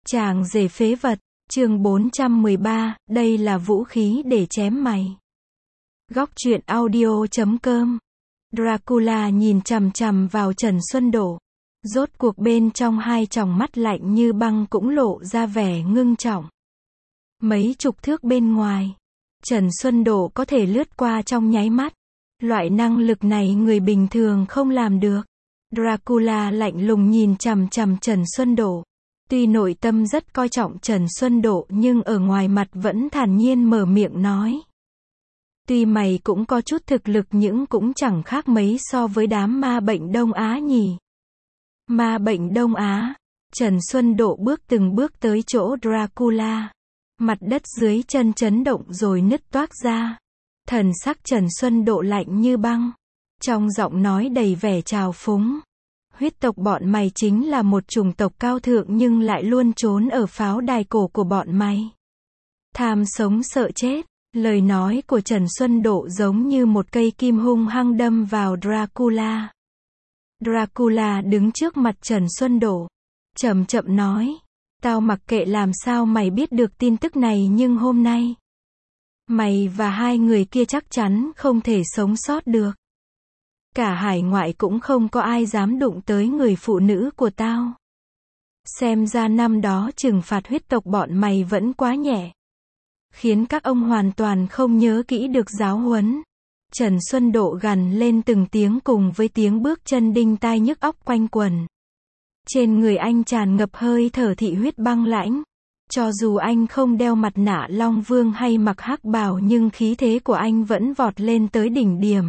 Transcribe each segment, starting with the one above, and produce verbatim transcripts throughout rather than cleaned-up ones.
Chàng rể phế vật, chương bốn trăm mười ba, đây là vũ khí để chém mày. Góc truyện audio chấm com. Dracula nhìn chằm chằm vào Trần Xuân Đổ. Rốt cuộc bên trong hai tròng mắt lạnh như băng cũng lộ ra vẻ ngưng trọng. Mấy chục thước bên ngoài, Trần Xuân Đổ có thể lướt qua trong nháy mắt. Loại năng lực này người bình thường không làm được. Dracula lạnh lùng nhìn chằm chằm Trần Xuân Đổ. Tuy nội tâm rất coi trọng Trần Xuân Đổ nhưng ở ngoài mặt vẫn thản nhiên mở miệng nói. Tuy mày cũng có chút thực lực nhưng cũng chẳng khác mấy so với đám ma bệnh Đông Á nhỉ. Ma bệnh Đông Á. Trần Xuân Đổ bước từng bước tới chỗ Dracula. Mặt đất dưới chân chấn động rồi nứt toác ra. Thần sắc Trần Xuân Đổ lạnh như băng. Trong giọng nói đầy vẻ trào phúng. Huyết tộc bọn mày chính là một chủng tộc cao thượng nhưng lại luôn trốn ở pháo đài cổ của bọn mày. Tham sống sợ chết. Lời nói của Trần Xuân Đổ giống như một cây kim hung hăng đâm vào Dracula. Dracula đứng trước mặt Trần Xuân Đổ. Chậm chậm nói. Tao mặc kệ làm sao mày biết được tin tức này nhưng hôm nay. Mày và hai người kia chắc chắn không thể sống sót được. Cả hải ngoại cũng không có ai dám đụng tới người phụ nữ của tao. Xem ra năm đó trừng phạt huyết tộc bọn mày vẫn quá nhẹ. Khiến các ông hoàn toàn không nhớ kỹ được giáo huấn. Trần Xuân Đổ gằn lên từng tiếng cùng với tiếng bước chân đinh tai nhức óc quanh quần. Trên người anh tràn ngập hơi thở thị huyết băng lãnh. Cho dù anh không đeo mặt nạ Long Vương hay mặc hắc bào nhưng khí thế của anh vẫn vọt lên tới đỉnh điểm.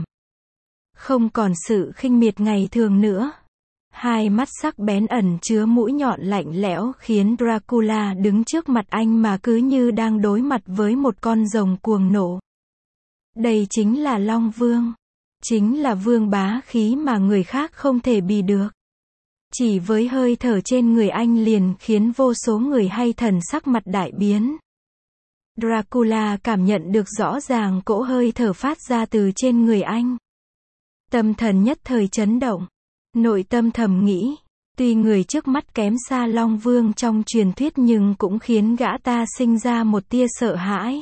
Không còn sự khinh miệt ngày thường nữa. Hai mắt sắc bén ẩn chứa mũi nhọn lạnh lẽo khiến Dracula đứng trước mặt anh mà cứ như đang đối mặt với một con rồng cuồng nộ. Đây chính là Long Vương. Chính là vương bá khí mà người khác không thể bì được. Chỉ với hơi thở trên người anh liền khiến vô số người hay thần sắc mặt đại biến. Dracula cảm nhận được rõ ràng cỗ hơi thở phát ra từ trên người anh. Tâm thần nhất thời chấn động. Nội tâm thầm nghĩ, tuy người trước mắt kém xa Long Vương trong truyền thuyết nhưng cũng khiến gã ta sinh ra một tia sợ hãi.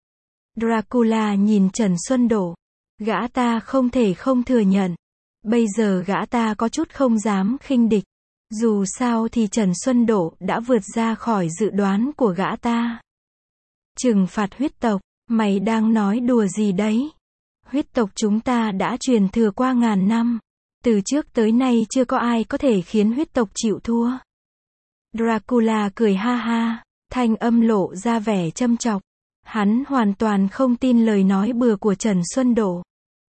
Dracula nhìn Trần Xuân Đổ. Gã ta không thể không thừa nhận. Bây giờ gã ta có chút không dám khinh địch. Dù sao thì Trần Xuân Đổ đã vượt ra khỏi dự đoán của gã ta. Trừng phạt huyết tộc, mày đang nói đùa gì đấy? Huyết tộc chúng ta đã truyền thừa qua ngàn năm. Từ trước tới nay chưa có ai có thể khiến huyết tộc chịu thua. Dracula cười ha ha, thanh âm lộ ra vẻ châm chọc. Hắn hoàn toàn không tin lời nói bừa của Trần Xuân Đổ.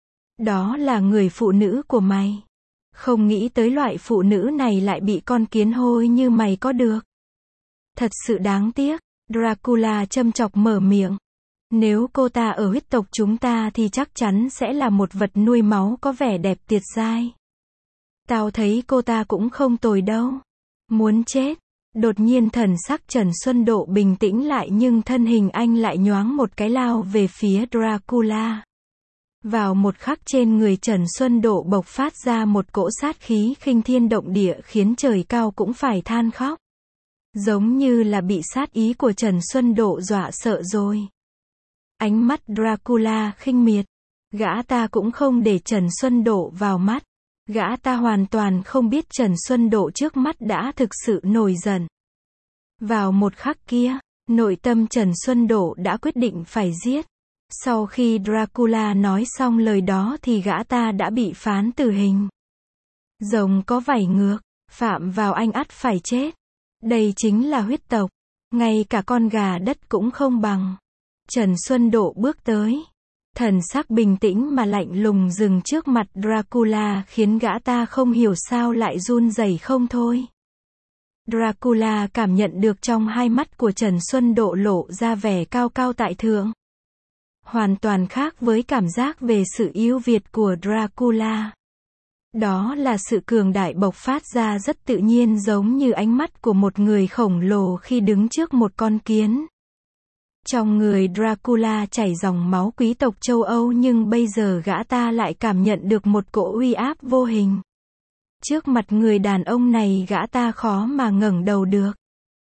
Đó là người phụ nữ của mày. Không nghĩ tới loại phụ nữ này lại bị con kiến hôi như mày có được. Thật sự đáng tiếc. Dracula châm chọc mở miệng. Nếu cô ta ở huyết tộc chúng ta thì chắc chắn sẽ là một vật nuôi máu có vẻ đẹp tuyệt giai. Tao thấy cô ta cũng không tồi đâu. Muốn chết. Đột nhiên thần sắc Trần Xuân Đổ bình tĩnh lại nhưng thân hình anh lại nhoáng một cái lao về phía Dracula. Vào một khắc trên người Trần Xuân Đổ bộc phát ra một cỗ sát khí khinh thiên động địa khiến trời cao cũng phải than khóc. Giống như là bị sát ý của Trần Xuân Đổ dọa sợ rồi. Ánh mắt Dracula khinh miệt. Gã ta cũng không để Trần Xuân Đổ vào mắt. Gã ta hoàn toàn không biết Trần Xuân Đổ trước mắt đã thực sự nổi giận. Vào một khắc kia, nội tâm Trần Xuân Đổ đã quyết định phải giết. Sau khi Dracula nói xong lời đó thì gã ta đã bị phán tử hình. Rồng có vảy ngược, phạm vào anh ắt phải chết. Đây chính là huyết tộc. Ngay cả con gà đất cũng không bằng. Trần Xuân Đổ bước tới. Thần sắc bình tĩnh mà lạnh lùng dừng trước mặt Dracula khiến gã ta không hiểu sao lại run rẩy không thôi. Dracula cảm nhận được trong hai mắt của Trần Xuân Đổ lộ ra vẻ cao cao tại thượng. Hoàn toàn khác với cảm giác về sự yếu việt của Dracula. Đó là sự cường đại bộc phát ra rất tự nhiên giống như ánh mắt của một người khổng lồ khi đứng trước một con kiến. Trong người Dracula chảy dòng máu quý tộc châu Âu nhưng bây giờ gã ta lại cảm nhận được một cỗ uy áp vô hình. Trước mặt người đàn ông này gã ta khó mà ngẩng đầu được.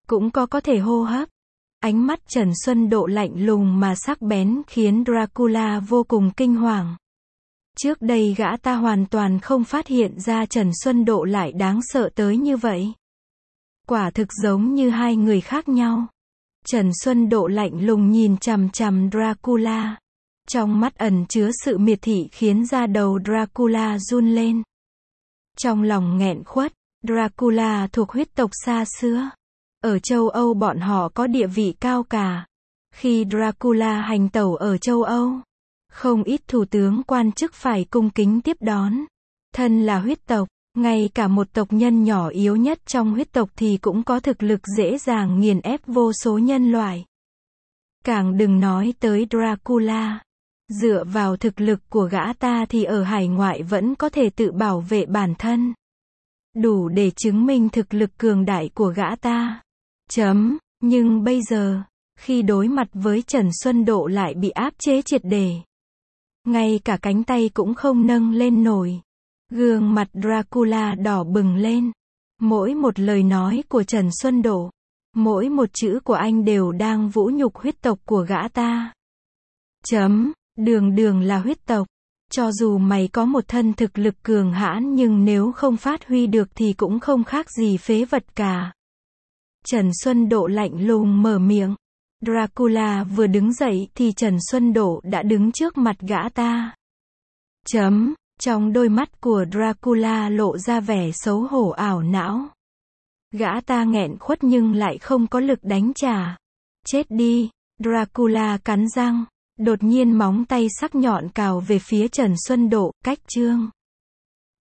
cũng có có thể hô hấp. Ánh mắt Trần Xuân Độ lạnh lùng mà sắc bén khiến Dracula vô cùng kinh hoàng. Trước đây gã ta hoàn toàn không phát hiện ra Trần Xuân Độ lại đáng sợ tới như vậy. Quả thực giống như hai người khác nhau. Trần Xuân Độ lạnh lùng nhìn chằm chằm Dracula. Trong mắt ẩn chứa sự miệt thị khiến da đầu Dracula run lên. Trong lòng nghẹn khuất, Dracula thuộc huyết tộc xa xưa. Ở châu Âu bọn họ có địa vị cao cả. Khi Dracula hành tẩu ở châu Âu, không ít thủ tướng quan chức phải cung kính tiếp đón. Thân là huyết tộc, ngay cả một tộc nhân nhỏ yếu nhất trong huyết tộc thì cũng có thực lực dễ dàng nghiền ép vô số nhân loại. Càng đừng nói tới Dracula. Dựa vào thực lực của gã ta thì ở hải ngoại vẫn có thể tự bảo vệ bản thân. Đủ để chứng minh thực lực cường đại của gã ta. Chấm. Nhưng bây giờ, khi đối mặt với Trần Xuân Độ lại bị áp chế triệt để. Ngay cả cánh tay cũng không nâng lên nổi. Gương mặt Dracula đỏ bừng lên. Mỗi một lời nói của Trần Xuân Độ, mỗi một chữ của anh đều đang vũ nhục huyết tộc của gã ta. Chấm. Đường đường là huyết tộc. Cho dù mày có một thân thực lực cường hãn nhưng nếu không phát huy được thì cũng không khác gì phế vật cả. Trần Xuân Độ lạnh lùng mở miệng. Dracula vừa đứng dậy thì Trần Xuân Độ đã đứng trước mặt gã ta. Chấm. Trong đôi mắt của Dracula lộ ra vẻ xấu hổ ảo não. Gã ta nghẹn khuất nhưng lại không có lực đánh trả. Chết đi. Dracula cắn răng. Đột nhiên móng tay sắc nhọn cào về phía Trần Xuân Độ, cách chương.